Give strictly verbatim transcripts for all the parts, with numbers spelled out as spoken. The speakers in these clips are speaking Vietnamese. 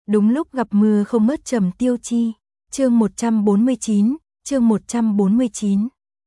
Đúng lúc gặp mưa không mất Trầm Tiêu Chi. Chương một trăm bốn mươi chín, chương một trăm bốn mươi chín.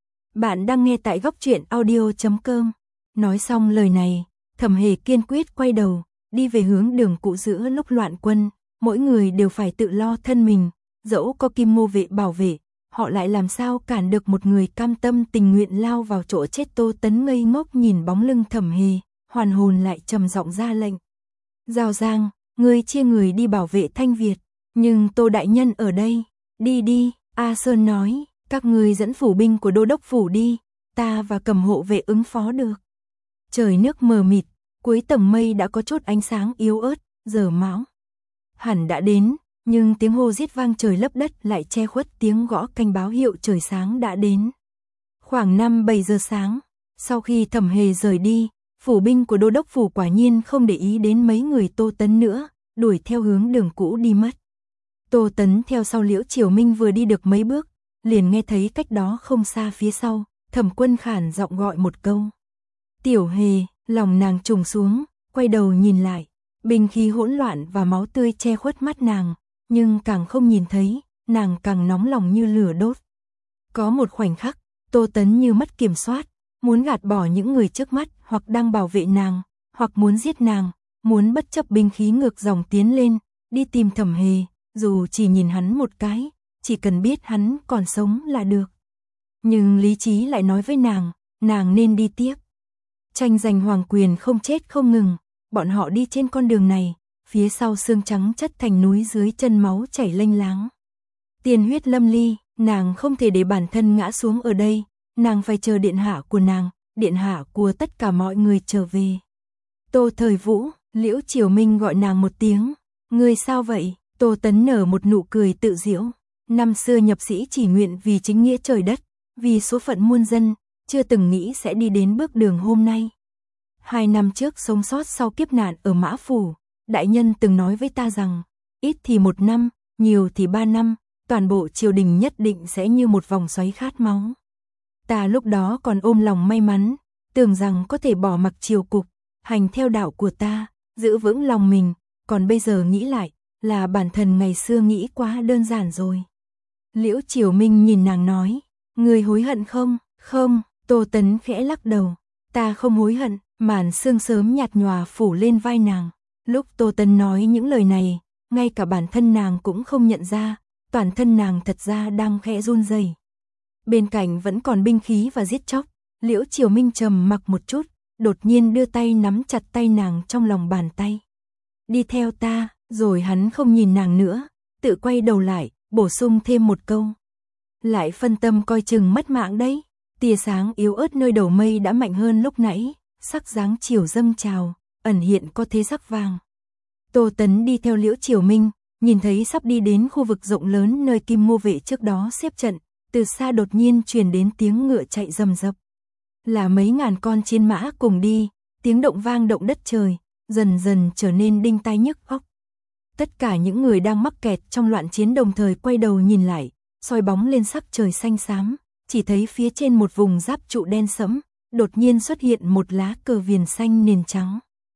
Bạn đang nghe tại góc truyện audio chấm com. Nói xong lời này, Thẩm Hề kiên quyết quay đầu, đi về hướng đường cũ. Giữa lúc loạn quân, mỗi người đều phải tự lo thân mình, dẫu có Kim Ngô vệ bảo vệ, họ lại làm sao cản được một người cam tâm tình nguyện lao vào chỗ chết. Tô Tấn ngây ngốc nhìn bóng lưng Thẩm Hề, hoàn hồn lại trầm giọng ra lệnh. Giao Giang, ngươi chia người đi bảo vệ Thanh Việt, nhưng Tô đại nhân ở đây, đi đi. A Sơn nói, các ngươi dẫn phủ binh của đô đốc phủ đi, ta và Cầm hộ vệ ứng phó được. Trời nước mờ mịt, cuối tầng mây đã có chút ánh sáng yếu ớt, giờ mão hẳn đã đến, nhưng tiếng hô giết vang trời lấp đất lại che khuất tiếng gõ canh báo hiệu trời sáng đã đến. Khoảng năm bảy giờ sáng, sau khi Thẩm Hề rời đi, phủ binh của đô đốc phủ quả nhiên không để ý đến mấy người Tô Tấn nữa, đuổi theo hướng đường cũ đi mất. Tô Tấn theo sau Liễu Triều Minh vừa đi được mấy bước, liền nghe thấy cách đó không xa phía sau, Thẩm Quân khản giọng gọi một câu. Tiểu Hề, lòng nàng trùng xuống, quay đầu nhìn lại, binh khí hỗn loạn và máu tươi che khuất mắt nàng, nhưng càng không nhìn thấy, nàng càng nóng lòng như lửa đốt. Có một khoảnh khắc, Tô Tấn như mất kiểm soát, muốn gạt bỏ những người trước mắt hoặc đang bảo vệ nàng, hoặc muốn giết nàng, muốn bất chấp binh khí ngược dòng tiến lên, đi tìm Thẩm Hề, dù chỉ nhìn hắn một cái, chỉ cần biết hắn còn sống là được. Nhưng lý trí lại nói với nàng, nàng nên đi tiếp. Tranh giành hoàng quyền không chết không ngừng, bọn họ đi trên con đường này, phía sau xương trắng chất thành núi, dưới chân máu chảy lênh láng. Tiền huyết lâm ly, nàng không thể để bản thân ngã xuống ở đây, nàng phải chờ điện hạ của nàng, điện hạ của tất cả mọi người trở về. Tô Thời Vũ, Liễu Triều Minh gọi nàng một tiếng, ngươi sao vậy? Tô Tấn nở một nụ cười tự giễu, năm xưa nhập sĩ chỉ nguyện vì chính nghĩa trời đất, vì số phận muôn dân, chưa từng nghĩ sẽ đi đến bước đường hôm nay. Hai năm trước sống sót sau kiếp nạn ở Mã Phủ, đại nhân từng nói với ta rằng, ít thì một năm, nhiều thì ba năm, toàn bộ triều đình nhất định sẽ như một vòng xoáy khát máu. Ta lúc đó còn ôm lòng may mắn, tưởng rằng có thể bỏ mặc triều cục, hành theo đạo của ta, giữ vững lòng mình, còn bây giờ nghĩ lại, là bản thân ngày xưa nghĩ quá đơn giản rồi. Liễu Triều Minh nhìn nàng nói, ngươi hối hận không? Không. Tô Tấn khẽ lắc đầu, ta không hối hận. Màn sương sớm nhạt nhòa phủ lên vai nàng. Lúc Tô Tấn nói những lời này, ngay cả bản thân nàng cũng không nhận ra, toàn thân nàng thật ra đang khẽ run rẩy. Bên cạnh vẫn còn binh khí và giết chóc. Liễu Triều Minh trầm mặc một chút, đột nhiên đưa tay nắm chặt tay nàng trong lòng bàn tay. Đi theo ta. Rồi hắn không nhìn nàng nữa, tự quay đầu lại, bổ sung thêm một câu. Lại phân tâm coi chừng mất mạng đấy. Tia sáng yếu ớt nơi đầu mây đã mạnh hơn lúc nãy, sắc dáng chiều dâng trào, ẩn hiện có thế sắc vàng. Tô Tấn đi theo Liễu Triều Minh, nhìn thấy sắp đi đến khu vực rộng lớn nơi Kim Ngô vệ trước đó xếp trận, từ xa đột nhiên truyền đến tiếng ngựa chạy rầm rập. Là mấy ngàn con chiến mã cùng đi, tiếng động vang động đất trời, dần dần trở nên đinh tai nhức óc. Tất cả những người đang mắc kẹt trong loạn chiến đồng thời quay đầu nhìn lại, soi bóng lên sắc trời xanh xám, chỉ thấy phía trên một vùng giáp trụ đen sẫm, đột nhiên xuất hiện một lá cờ viền xanh nền trắng.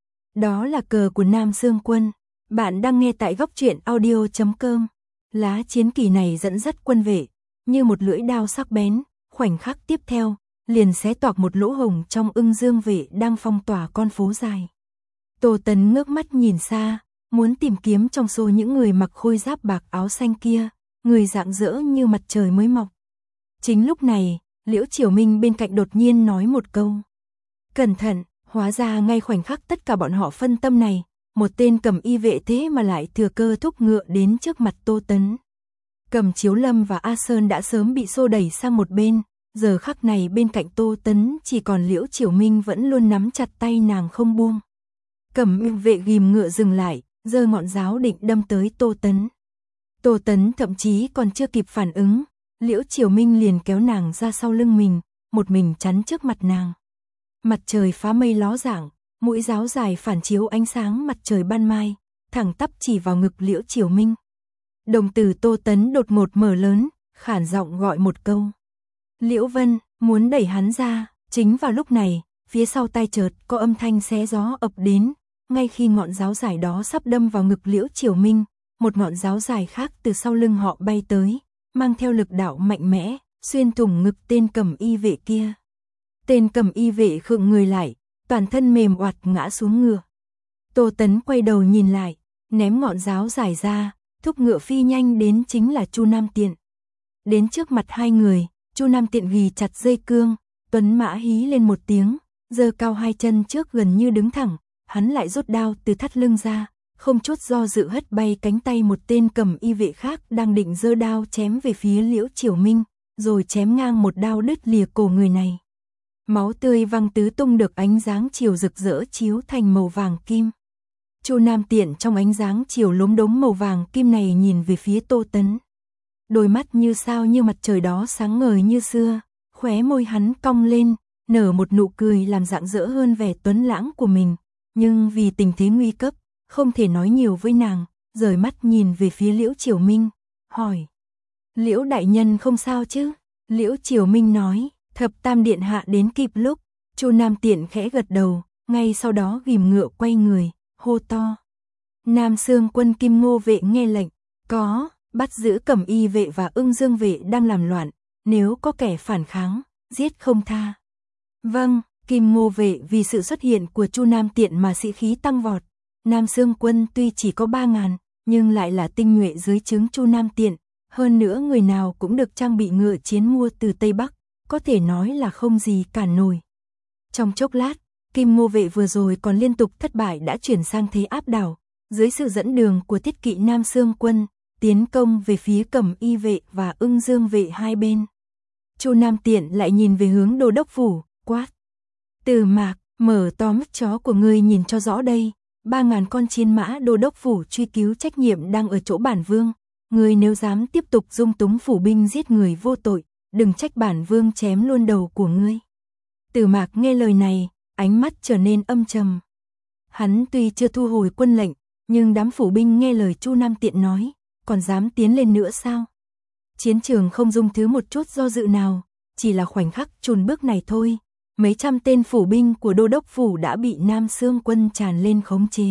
Đó là cờ của Nam Dương quân. Bạn đang nghe tại góc truyện audio chấm com. Lá chiến kỳ này dẫn dắt quân vệ, như một lưỡi đao sắc bén, khoảnh khắc tiếp theo, liền xé toạc một lỗ hổng trong Ưng Dương vệ đang phong tỏa con phố dài. Tô Tấn ngước mắt nhìn xa, muốn tìm kiếm trong số những người mặc khôi giáp bạc áo xanh kia, người rạng rỡ như mặt trời mới mọc. Chính lúc này, Liễu Triều Minh bên cạnh đột nhiên nói một câu. Cẩn thận, hóa ra ngay khoảnh khắc tất cả bọn họ phân tâm này, một tên cầm y vệ thế mà lại thừa cơ thúc ngựa đến trước mặt Tô Tấn. Cầm Chiếu Lâm và A Sơn đã sớm bị xô đẩy sang một bên, giờ khắc này bên cạnh Tô Tấn chỉ còn Liễu Triều Minh vẫn luôn nắm chặt tay nàng không buông. Cầm y vệ ghim ngựa dừng lại, giơ ngọn giáo định đâm tới Tô Tấn. Tô Tấn thậm chí còn chưa kịp phản ứng, Liễu Triều Minh liền kéo nàng ra sau lưng mình, một mình chắn trước mặt nàng. Mặt trời phá mây ló dạng, mũi giáo dài phản chiếu ánh sáng mặt trời ban mai, thẳng tắp chỉ vào ngực Liễu Triều Minh. Đồng tử Tô Tấn đột ngột mở lớn, khản giọng gọi một câu. Liễu Vân, muốn đẩy hắn ra. Chính vào lúc này, phía sau tai chợt có âm thanh xé gió ập đến, ngay khi ngọn giáo dài đó sắp đâm vào ngực Liễu Triều Minh, một ngọn giáo dài khác từ sau lưng họ bay tới, mang theo lực đạo mạnh mẽ, xuyên thủng ngực tên cầm y vệ kia. Tên cầm y vệ khựng người lại, toàn thân mềm oặt ngã xuống ngựa. Tô Tấn quay đầu nhìn lại, ném ngọn giáo dài ra, thúc ngựa phi nhanh đến chính là Chu Nam Tiện. Đến trước mặt hai người, Chu Nam Tiện ghi chặt dây cương, tuấn mã hí lên một tiếng, giơ cao hai chân trước gần như đứng thẳng, hắn lại rút đao từ thắt lưng ra, không chút do dự hất bay cánh tay một tên cầm y vệ khác đang định giơ đao chém về phía Liễu Chiểu Minh, rồi chém ngang một đao đứt lìa cổ người này. Máu tươi văng tứ tung được ánh dáng chiều rực rỡ chiếu thành màu vàng kim. Chu Nam Tiện trong ánh dáng chiều lốm đốm màu vàng kim này nhìn về phía Tô Tấn. Đôi mắt như sao như mặt trời đó sáng ngời như xưa, khóe môi hắn cong lên, nở một nụ cười làm rạng rỡ hơn vẻ tuấn lãng của mình, nhưng vì tình thế nguy cấp, không thể nói nhiều với nàng, rời mắt nhìn về phía Liễu Chiểu Minh, hỏi: "Liễu đại nhân không sao chứ?" Liễu Chiểu Minh nói: "Thập Tam điện hạ đến kịp lúc." Chu Nam Tiện khẽ gật đầu, ngay sau đó ghim ngựa quay người, hô to: "Nam Xương quân Kim Ngô vệ nghe lệnh, có bắt giữ Cẩm Y vệ và Ưng Dương vệ đang làm loạn, nếu có kẻ phản kháng, giết không tha." Vâng. Kim Ngô vệ vì sự xuất hiện của Chu Nam Tiện mà sĩ khí tăng vọt. Nam Xương quân tuy chỉ có ba ngàn, nhưng lại là tinh nhuệ dưới trướng Chu Nam Tiện, hơn nữa người nào cũng được trang bị ngựa chiến mua từ Tây Bắc, có thể nói là không gì cản nổi. Trong chốc lát, Kim Ngô vệ vừa rồi còn liên tục thất bại đã chuyển sang thế áp đảo, dưới sự dẫn đường của thiết kỵ Nam Xương quân, tiến công về phía Cẩm Y vệ và Ưng Dương vệ hai bên. Chu Nam Tiện lại nhìn về hướng Đô đốc phủ, quát: "Từ Mạc, mở to mắt chó của ngươi nhìn cho rõ đây, ba ngàn con chiến mã Đô đốc phủ truy cứu trách nhiệm đang ở chỗ bản vương, ngươi nếu dám tiếp tục dung túng phủ binh giết người vô tội, đừng trách bản vương chém luôn đầu của ngươi." Từ Mạc nghe lời này, ánh mắt trở nên âm trầm. Hắn tuy chưa thu hồi quân lệnh, nhưng đám phủ binh nghe lời Chu Nam Tiện nói, còn dám tiến lên nữa sao? Chiến trường không dung thứ một chút do dự nào, chỉ là khoảnh khắc chùn bước này thôi, mấy trăm tên phủ binh của Đô đốc phủ đã bị Nam Xương quân tràn lên khống chế.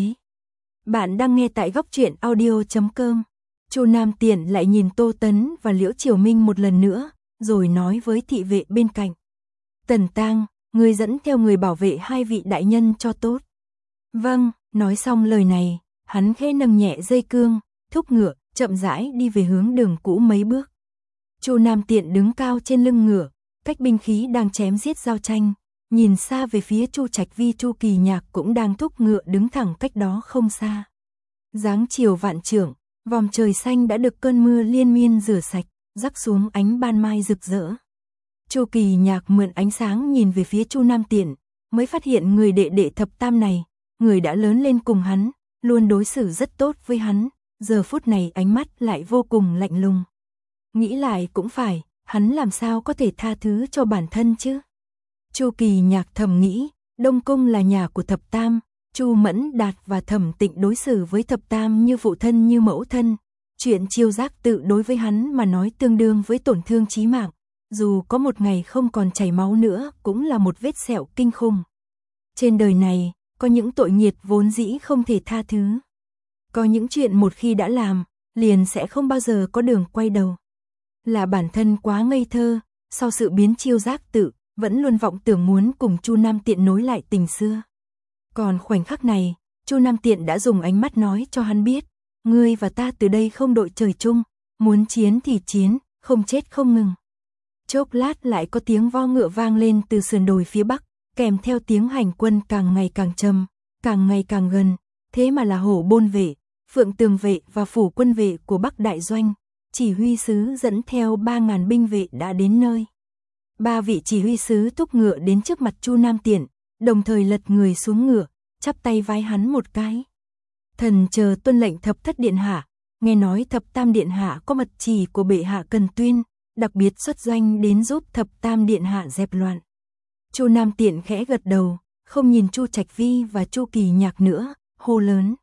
Bạn đang nghe tại góc truyện audio chấm com. Chu Nam Tiện lại nhìn Tô Tấn và Liễu Chiểu Minh một lần nữa, rồi nói với thị vệ bên cạnh: "Tần Tang, ngươi dẫn theo người bảo vệ hai vị đại nhân cho tốt." "Vâng." Nói xong lời này, hắn khẽ nâng nhẹ dây cương, thúc ngựa, chậm rãi đi về hướng đường cũ mấy bước. Chu Nam Tiện đứng cao trên lưng ngựa, cách binh khí đang chém giết giao tranh, nhìn xa về phía Chu Trạch Vi Chu Kỳ Nhạc cũng đang thúc ngựa đứng thẳng cách đó không xa. Dáng chiều vạn trượng, vòm trời xanh đã được cơn mưa liên miên rửa sạch, rắc xuống ánh ban mai rực rỡ. Chu Kỳ Nhạc mượn ánh sáng nhìn về phía Chu Nam Tiện, mới phát hiện người đệ đệ thập tam này, người đã lớn lên cùng hắn, luôn đối xử rất tốt với hắn, giờ phút này ánh mắt lại vô cùng lạnh lùng. Nghĩ lại cũng phải, hắn làm sao có thể tha thứ cho bản thân chứ? Chu Kỳ Nhạc thầm nghĩ, Đông Cung là nhà của thập tam, Chu Mẫn Đạt và Thẩm Tịnh đối xử với thập tam như phụ thân như mẫu thân, chuyện chiêu giác tự đối với hắn mà nói tương đương với tổn thương chí mạng, dù có một ngày không còn chảy máu nữa cũng là một vết sẹo kinh khủng. Trên đời này, có những tội nghiệt vốn dĩ không thể tha thứ. Có những chuyện một khi đã làm, liền sẽ không bao giờ có đường quay đầu. Là bản thân quá ngây thơ, sau sự biến chiêu giác tự, vẫn luôn vọng tưởng muốn cùng Chu Nam Tiện nối lại tình xưa. Còn khoảnh khắc này, Chu Nam Tiện đã dùng ánh mắt nói cho hắn biết, ngươi và ta từ đây không đội trời chung, muốn chiến thì chiến, không chết không ngừng. Chốc lát lại có tiếng vo ngựa vang lên từ sườn đồi phía bắc, kèm theo tiếng hành quân càng ngày càng trầm, càng ngày càng gần, thế mà là Hổ Bôn vệ, Phượng Tường vệ và Phủ quân vệ của Bắc Đại Doanh, chỉ huy sứ dẫn theo ba ngàn binh vệ đã đến nơi. Ba vị chỉ huy sứ thúc ngựa đến trước mặt Chu Nam Tiện, đồng thời lật người xuống ngựa, chắp tay vái hắn một cái. Thần chờ tuân lệnh thập thất điện hạ, nghe nói thập tam điện hạ có mật chỉ của bệ hạ cần tuyên, đặc biệt xuất doanh đến giúp thập tam điện hạ dẹp loạn. Chu Nam Tiện khẽ gật đầu, không nhìn Chu Trạch Vi và Chu Kỳ Nhạc nữa, hô lớn: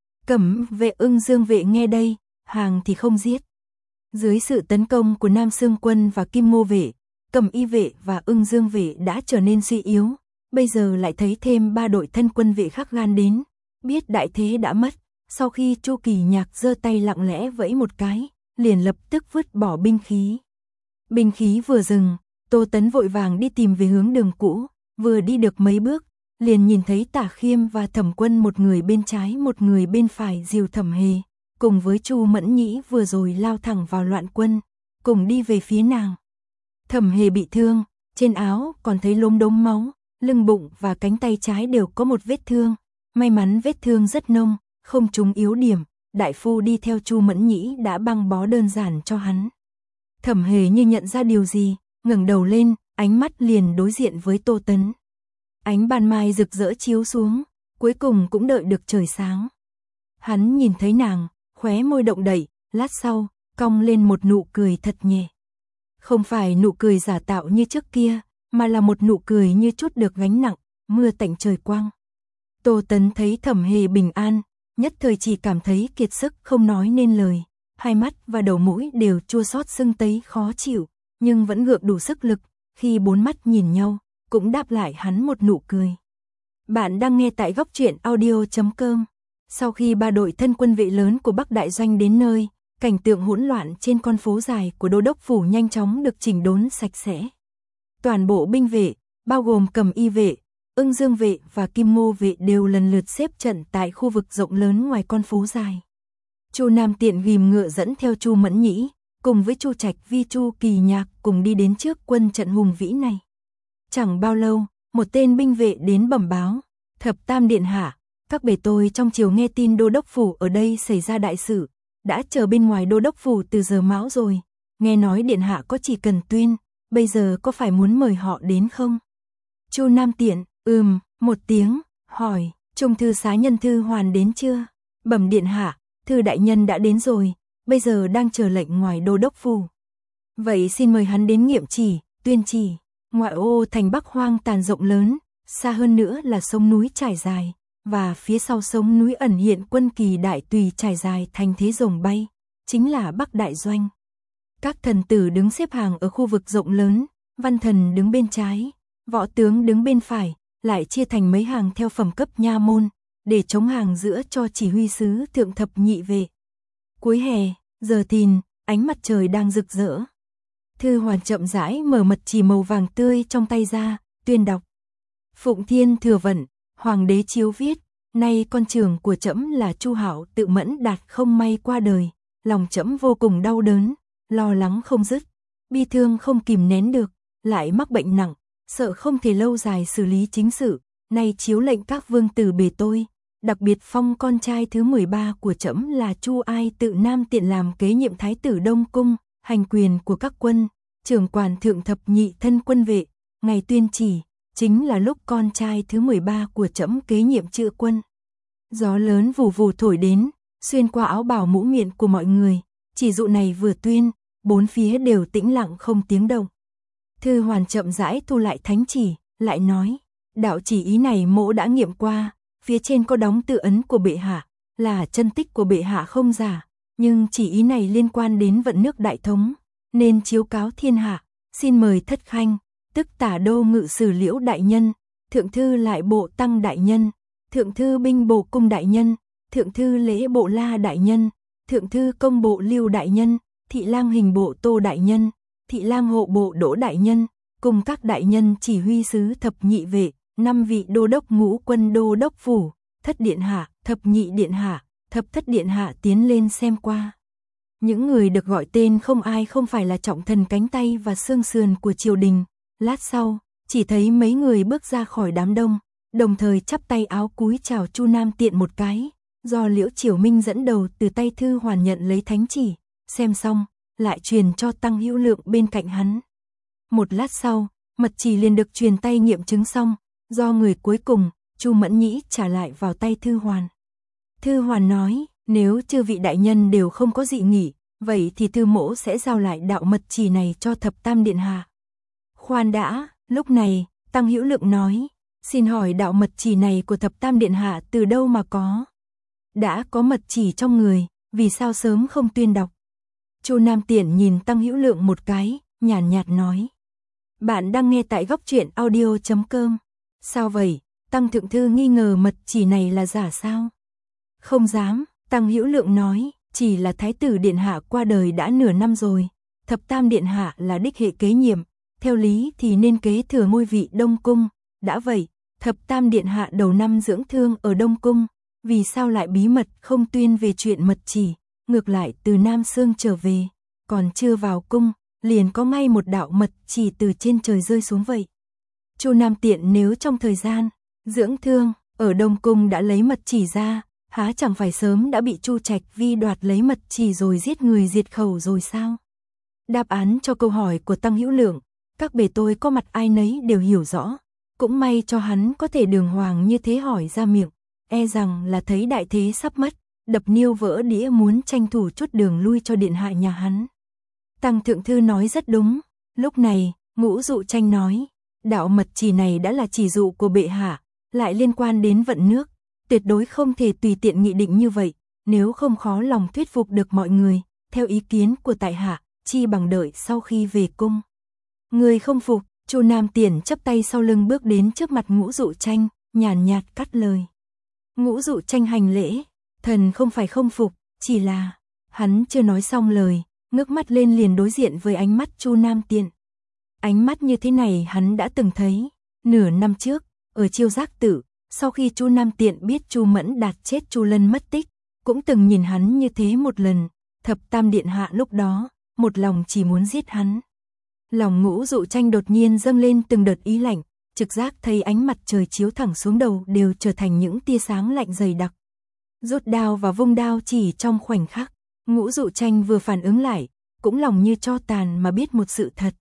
Cẩm vệ Ưng Dương vệ nghe đây, hàng thì không giết. Dưới sự tấn công của Nam Xương quân và Kim Ngô vệ, Cẩm Y vệ và Ưng Dương vệ đã trở nên suy yếu, bây giờ lại thấy thêm ba đội thân quân vệ khác gan đến, biết đại thế đã mất, Sau khi Chu Kỳ Nhạc giơ tay lặng lẽ vẫy một cái, liền lập tức vứt bỏ binh khí. Binh khí vừa dừng, Tô Tấn vội vàng đi tìm về hướng đường cũ, vừa đi được mấy bước, liền nhìn thấy Tả Khiêm và Thẩm Quân một người bên trái một người bên phải dìu Thẩm Hề, cùng với Chu Mẫn Nhĩ vừa rồi lao thẳng vào Loạn Quân, cùng đi về phía nàng. Thẩm Hề bị thương, trên áo còn thấy lốm đốm máu, lưng bụng và cánh tay trái đều có một vết thương, may mắn vết thương rất nông, không trúng yếu điểm, đại phu đi theo Chu Mẫn Nhĩ đã băng bó đơn giản cho hắn. Thẩm Hề như nhận ra điều gì, ngẩng đầu lên, ánh mắt liền đối diện với Tô Tấn. Ánh ban mai rực rỡ chiếu xuống, cuối cùng cũng đợi được trời sáng. Hắn nhìn thấy nàng, khóe môi động đậy, lát sau, cong lên một nụ cười thật nhẹ. Không phải nụ cười giả tạo như trước kia, mà là một nụ cười như chút được gánh nặng, mưa tạnh trời quang. Tô Tấn thấy Thẩm Hề bình an, nhất thời chỉ cảm thấy kiệt sức không nói nên lời, hai mắt và đầu mũi đều chua xót sưng tấy khó chịu, nhưng vẫn gượng đủ sức lực, khi bốn mắt nhìn nhau, cũng đáp lại hắn một nụ cười. Bạn đang nghe tại góc truyện audio chấm com. Sau khi ba đội thân quân vệ lớn của Bắc Đại Doanh đến nơi, cảnh tượng hỗn loạn trên con phố dài của Đô đốc phủ nhanh chóng được chỉnh đốn sạch sẽ. Toàn bộ binh vệ, bao gồm Cầm Y vệ, Ưng Dương vệ và Kim Ngô vệ đều lần lượt xếp trận tại khu vực rộng lớn ngoài con phố dài. Chu Nam Tiện ghim ngựa dẫn theo Chu Mẫn Nhĩ, cùng với Chu Trạch Vi Chu Kỳ Nhạc cùng đi đến trước quân trận hùng vĩ này. Chẳng bao lâu, một tên binh vệ đến bẩm báo, Thập Tam điện hạ, các bề tôi trong triều nghe tin Đô đốc phủ ở đây xảy ra đại sự, đã chờ bên ngoài Đô đốc phủ từ giờ mão rồi, nghe nói điện hạ có chỉ cần tuyên, bây giờ có phải muốn mời họ đến không? Chu Nam Tiện, ừm, một tiếng, hỏi, Trung thư xá nhân Thư Hoàn đến chưa? Bẩm điện hạ, Thư đại nhân đã đến rồi, bây giờ đang chờ lệnh ngoài Đô đốc phủ. Vậy xin mời hắn đến nghiệm chỉ, tuyên chỉ. Ngoại ô thành Bắc hoang tàn rộng lớn, xa hơn nữa là sông núi trải dài, và phía sau sông núi ẩn hiện quân kỳ đại tùy trải dài thành thế rồng bay, chính là Bắc Đại Doanh. Các thần tử đứng xếp hàng ở khu vực rộng lớn, văn thần đứng bên trái, võ tướng đứng bên phải, lại chia thành mấy hàng theo phẩm cấp nha môn, để chống hàng giữa cho chỉ huy sứ thượng thập nhị vệ. Cuối hè, giờ thìn, ánh mặt trời đang rực rỡ. Thư Hoàn chậm rãi mở mật chỉ màu vàng tươi trong tay ra, tuyên đọc. Phụng Thiên thừa vận, hoàng đế chiếu viết, nay con trưởng của trẫm là Chu Hạo tự mẫn đạt không may qua đời, lòng trẫm vô cùng đau đớn, lo lắng không dứt, bi thương không kìm nén được, lại mắc bệnh nặng, sợ không thể lâu dài xử lý chính sự, nay chiếu lệnh các vương tử bề tôi, đặc biệt phong con trai thứ mười ba của trẫm là Chu Ai tự Nam Tiện làm kế nhiệm thái tử Đông Cung, hành quyền của các quân, trưởng quản thượng thập nhị thân quân vệ, ngày tuyên chỉ, chính là lúc con trai thứ mười ba của trẫm kế nhiệm chữa quân. Gió lớn vù vù thổi đến, xuyên qua áo bào mũ miệng của mọi người, chỉ dụ này vừa tuyên, bốn phía đều tĩnh lặng không tiếng động. Thư Hoàn chậm rãi thu lại thánh chỉ, lại nói, đạo chỉ ý này mỗ đã nghiệm qua, phía trên có đóng tự ấn của bệ hạ, là chân tích của bệ hạ không giả, nhưng chỉ ý này liên quan đến vận nước đại thống, nên chiếu cáo thiên hạ, xin mời thất khanh, tức tả đô ngự sử Liễu đại nhân, thượng thư lại bộ tăng đại nhân, thượng thư binh bộ cung đại nhân, thượng thư lễ bộ La đại nhân, thượng thư công bộ Lưu đại nhân, thị lang hình bộ Tô đại nhân, thị lang hộ bộ Đỗ đại nhân, cùng các đại nhân chỉ huy sứ thập nhị vệ, năm vị đô đốc ngũ quân đô đốc phủ, thất điện hạ, thập nhị điện hạ, thập thất điện hạ tiến lên xem qua. Những người được gọi tên không ai không phải là trọng thần cánh tay và xương sườn của triều đình. Lát sau, chỉ thấy mấy người bước ra khỏi đám đông, đồng thời chắp tay áo cúi chào Chu Nam Tiện một cái, do Liễu Triều Minh dẫn đầu từ tay Thư Hoàn nhận lấy thánh chỉ, xem xong, lại truyền cho Tăng Hữu Lượng bên cạnh hắn. Một lát sau, mật chỉ liền được truyền tay nghiệm chứng xong, do người cuối cùng, Chu Mẫn Nhĩ trả lại vào tay Thư Hoàn. Thư Hoàn nói, nếu chư vị đại nhân đều không có dị nghị, vậy thì Thư mỗ sẽ giao lại đạo mật chỉ này cho Thập Tam điện hạ. Khoan đã, lúc này, Tăng Hữu Lượng nói, xin hỏi đạo mật chỉ này của Thập Tam điện hạ từ đâu mà có? Đã có mật chỉ trong người, vì sao sớm không tuyên đọc? Chu Nam Tiện nhìn Tăng Hữu Lượng một cái, nhàn nhạt nói. Bạn đang nghe tại góc truyện audio chấm com. Sao vậy? Tăng thượng thư nghi ngờ mật chỉ này là giả sao? Không dám, Tăng Hữu Lượng nói, chỉ là thái tử điện hạ qua đời đã nửa năm rồi, thập tam điện hạ là đích hệ kế nhiệm, theo lý thì nên kế thừa ngôi vị Đông Cung, đã vậy, thập tam điện hạ đầu năm dưỡng thương ở Đông Cung, vì sao lại bí mật không tuyên về chuyện mật chỉ, ngược lại từ Nam Sương trở về, còn chưa vào cung, liền có ngay một đạo mật chỉ từ trên trời rơi xuống vậy. Chu Nam Tiện nếu trong thời gian dưỡng thương ở Đông Cung đã lấy mật chỉ ra, há chẳng phải sớm đã bị Chu Trạch Vi đoạt lấy mật chỉ rồi giết người diệt khẩu rồi sao? Đáp án cho câu hỏi của Tăng Hữu Lượng, các bề tôi có mặt ai nấy đều hiểu rõ, cũng may cho hắn có thể đường hoàng như thế hỏi ra miệng, e rằng là thấy đại thế sắp mất, đập niêu vỡ đĩa muốn tranh thủ chút đường lui cho điện hạ nhà hắn. Tăng Thượng Thư nói rất đúng, lúc này, Ngũ Dụ Tranh nói, đạo mật chỉ này đã là chỉ dụ của bệ hạ, lại liên quan đến vận nước, tuyệt đối không thể tùy tiện nghị định như vậy, nếu không khó lòng thuyết phục được mọi người, theo ý kiến của tại hạ, chi bằng đợi sau khi về cung. Người không phục, Chu Nam Tiện chắp tay sau lưng bước đến trước mặt Ngũ Dụ Tranh, nhàn nhạt cắt lời. Ngũ Dụ Tranh hành lễ, thần không phải không phục, chỉ là, hắn chưa nói xong lời, ngước mắt lên liền đối diện với ánh mắt Chu Nam Tiện. Ánh mắt như thế này hắn đã từng thấy, nửa năm trước, ở Chiêu Giác Tự, sau khi Chu Nam Tiện biết Chu Mẫn Đạt chết Chu Lân mất tích, cũng từng nhìn hắn như thế một lần, thập tam điện hạ lúc đó, một lòng chỉ muốn giết hắn. Lòng Ngũ Dụ Tranh đột nhiên dâng lên từng đợt ý lạnh, trực giác thấy ánh mặt trời chiếu thẳng xuống đầu đều trở thành những tia sáng lạnh dày đặc. Rút đao và vung đao chỉ trong khoảnh khắc, Ngũ Dụ Tranh vừa phản ứng lại, cũng lòng như tro tàn mà biết một sự thật.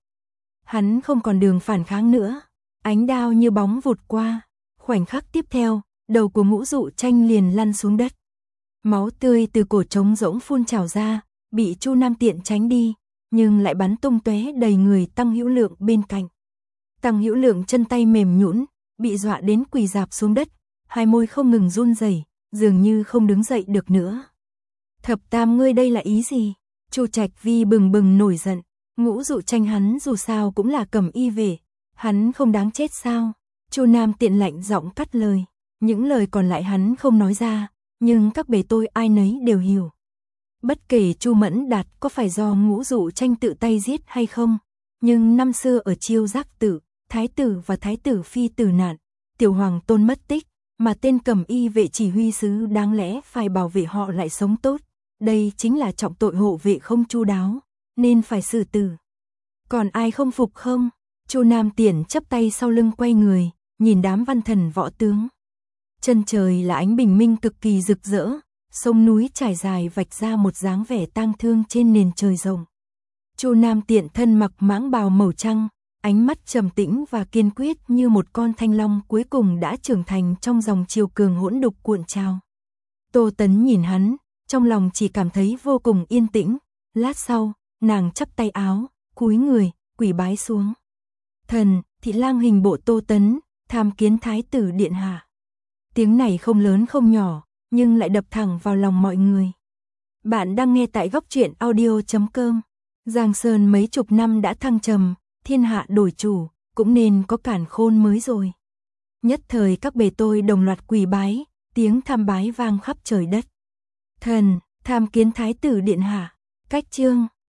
Hắn không còn đường phản kháng nữa, ánh đao như bóng vụt qua, khoảnh khắc tiếp theo, đầu của Ngũ Dụ Tranh liền lăn xuống đất. Máu tươi từ cổ trống rỗng phun trào ra, bị Chu Nam Tiện tránh đi, nhưng lại bắn tung tóe đầy người Tăng Hữu Lượng bên cạnh. Tăng Hữu Lượng chân tay mềm nhũn, bị dọa đến quỳ rạp xuống đất, hai môi không ngừng run rẩy, dường như không đứng dậy được nữa. Thập tam ngươi đây là ý gì? Chu Trạch Vi bừng bừng nổi giận, Ngũ Dụ Tranh hắn dù sao cũng là cầm y về, hắn không đáng chết sao? Chu Nam Tiện lạnh giọng cắt lời, những lời còn lại hắn không nói ra, nhưng các bề tôi ai nấy đều hiểu. Bất kể Chu Mẫn Đạt có phải do Ngũ Dụ Tranh tự tay giết hay không, nhưng năm xưa ở Chiêu Giác Tự, thái tử và thái tử phi tử nạn, tiểu hoàng tôn mất tích, mà tên cầm y vệ chỉ huy sứ đáng lẽ phải bảo vệ họ lại sống tốt, đây chính là trọng tội hộ vệ không chu đáo, nên phải xử tử. Còn ai không phục không? Chu Nam Tiện chắp tay sau lưng quay người, nhìn đám văn thần võ tướng. Chân trời là ánh bình minh cực kỳ rực rỡ, sông núi trải dài vạch ra một dáng vẻ tang thương trên nền trời rộng. Chu Nam Tiện thân mặc mãng bào màu trắng, ánh mắt trầm tĩnh và kiên quyết như một con thanh long cuối cùng đã trưởng thành trong dòng triều cường hỗn đục cuộn trào. Tô Tấn nhìn hắn, trong lòng chỉ cảm thấy vô cùng yên tĩnh, lát sau, nàng chắp tay áo, cúi người, quỳ bái xuống. Thần, thị lang hình bộ Tô Tấn, tham kiến thái tử điện hạ. Tiếng này không lớn không nhỏ, nhưng lại đập thẳng vào lòng mọi người. Bạn đang nghe tại góc truyện audio chấm com. Giang Sơn mấy chục năm đã thăng trầm, thiên hạ đổi chủ, cũng nên có càn khôn mới rồi. Nhất thời các bề tôi đồng loạt quỳ bái, tiếng tham bái vang khắp trời đất. Thần, tham kiến thái tử điện hạ. Cách chương